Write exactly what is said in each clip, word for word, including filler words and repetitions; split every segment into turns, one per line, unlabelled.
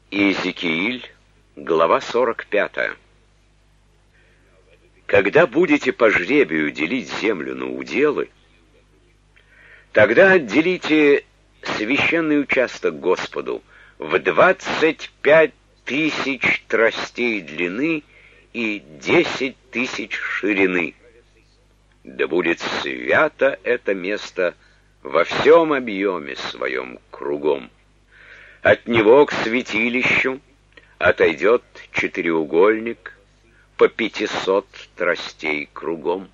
Иезекииль, глава сорок пятая. Когда будете по жребию делить землю на уделы, тогда отделите священный участок Господу в двадцать пять тысяч тростей длины и десять тысяч ширины. Да будет свято это место во всем объеме своем кругом. От него к святилищу отойдет четыреугольник по пятисот тростей кругом.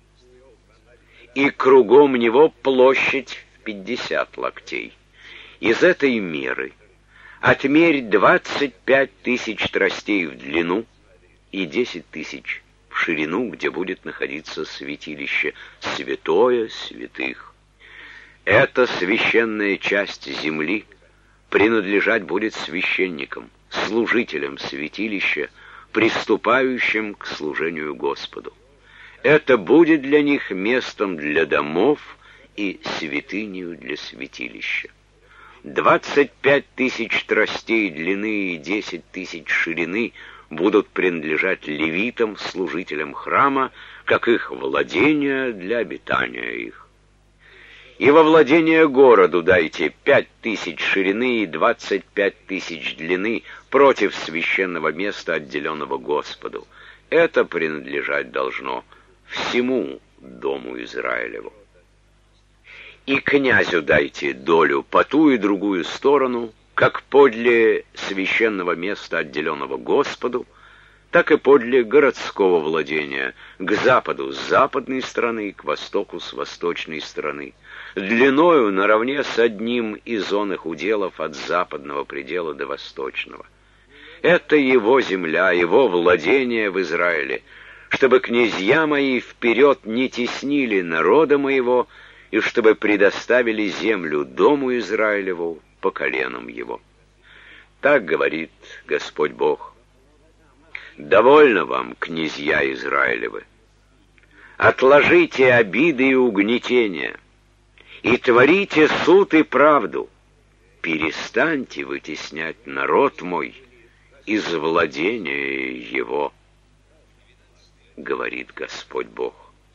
И кругом него площадь в пятьдесят локтей. Из этой меры отмерь двадцать пять тысяч тростей в длину и десять тысяч в ширину, где будет находиться святилище, святое святых. Эта священная часть земли принадлежать будет священникам, служителям святилища, приступающим к служению Господу. Это будет для них местом для домов и святынею для святилища. Двадцать пять тысяч тростей длины и десять тысяч ширины будут принадлежать левитам, служителям храма, как их владение для обитания их. И во владение городу дайте пять тысяч ширины и двадцать пять тысяч длины против священного места, отделенного Господу. Это принадлежать должно всему дому Израилеву. И князю дайте долю по ту и другую сторону, как подле священного места, отделенного Господу, так и подле городского владения, к западу с западной стороны, к востоку с восточной стороны, длиною наравне с одним из оных уделов от западного предела до восточного. Это его земля, его владение в Израиле, чтобы князья мои вперед не теснили народа моего, и чтобы предоставили землю дому Израилеву по коленам его. Так говорит Господь Бог. Довольно вам, князья Израилевы. Отложите обиды и угнетения, и творите суд и правду. Перестаньте вытеснять народ мой из владения его, говорит Господь Бог.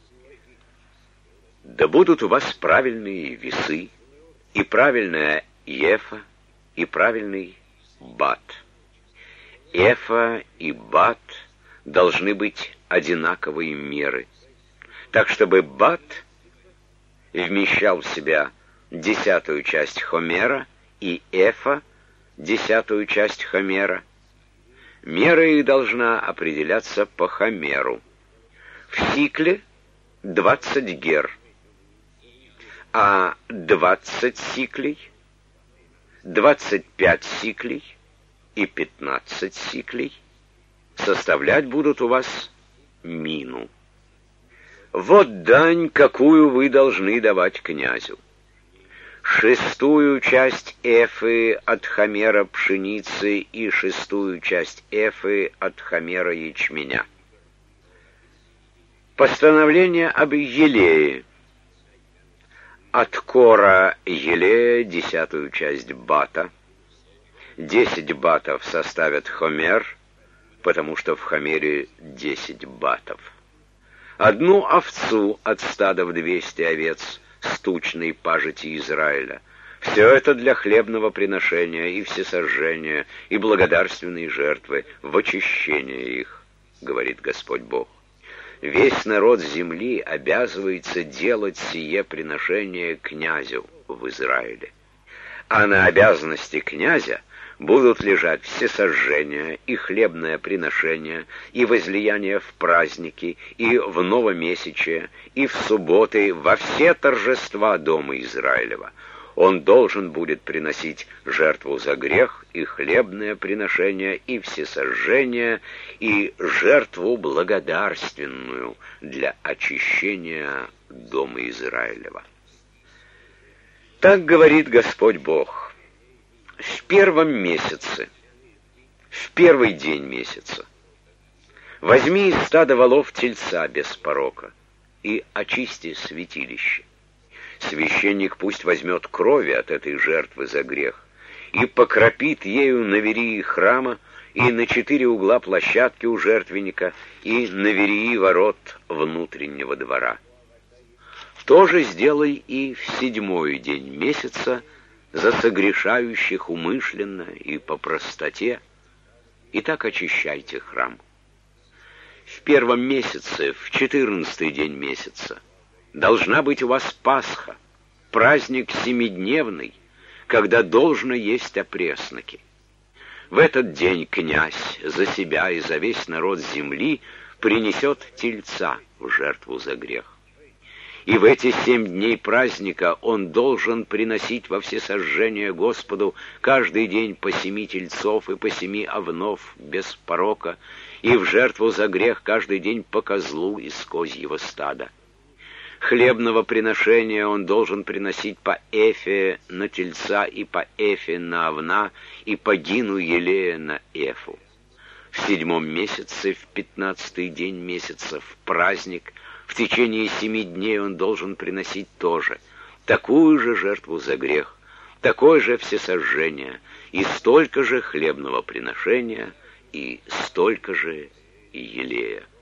Да будут у вас правильные весы, и правильная ефа, и правильный бат. Эфа и бат должны быть одинаковые меры, так чтобы бат вмещал в себя десятую часть хомера и эфа десятую часть хомера. Мера их должна определяться по хомеру. В сикле двадцать гер, а двадцать сиклей, двадцать пять сиклей и пятнадцать сиклей составлять будут у вас мину. Вот дань, какую вы должны давать князю. Шестую часть эфы от хомера пшеницы и шестую часть эфы от хомера ячменя. Постановление об елее. От кора елея десятую часть бата. Десять батов составят хомер, потому что в хомере десять батов. Одну овцу от стада в двести овец с тучной пажити Израиля. Все это для хлебного приношения и всесожжения, и благодарственной жертвы, в очищение их, говорит Господь Бог. Весь народ земли обязывается делать сие приношение князю в Израиле. А на обязанности князя будут лежать всесожжения и хлебное приношение, и возлияние в праздники, и в новомесячие, и в субботы, во все торжества дома Израилева. Он должен будет приносить жертву за грех, и хлебное приношение, и всесожжение, и жертву благодарственную для очищения дома Израилева. Так говорит Господь Бог. В первом месяце, в первый день месяца, возьми из стада волов тельца без порока и очисти святилище. Священник пусть возьмет крови от этой жертвы за грех и покропит ею на верии храма, и на четыре угла площадки у жертвенника, и на верии ворот внутреннего двора. То же сделай и в седьмой день месяца за согрешающих умышленно и по простоте, и так очищайте храм. В первом месяце, в четырнадцатый день месяца, должна быть у вас Пасха, праздник семидневный, когда должно есть опресноки. В этот день князь за себя и за весь народ земли принесет тельца в жертву за грех. И в эти семь дней праздника он должен приносить во всесожжение Господу каждый день по семи тельцов и по семи овнов без порока, и в жертву за грех каждый день по козлу из козьего стада. Хлебного приношения он должен приносить по эфе на тельца и по эфе на овна, и по гину елея на эфу. В седьмом месяце, в пятнадцатый день месяца, в праздник, в течение семи дней он должен приносить тоже такую же жертву за грех, такое же всесожжение, и столько же хлебного приношения, и столько же елея.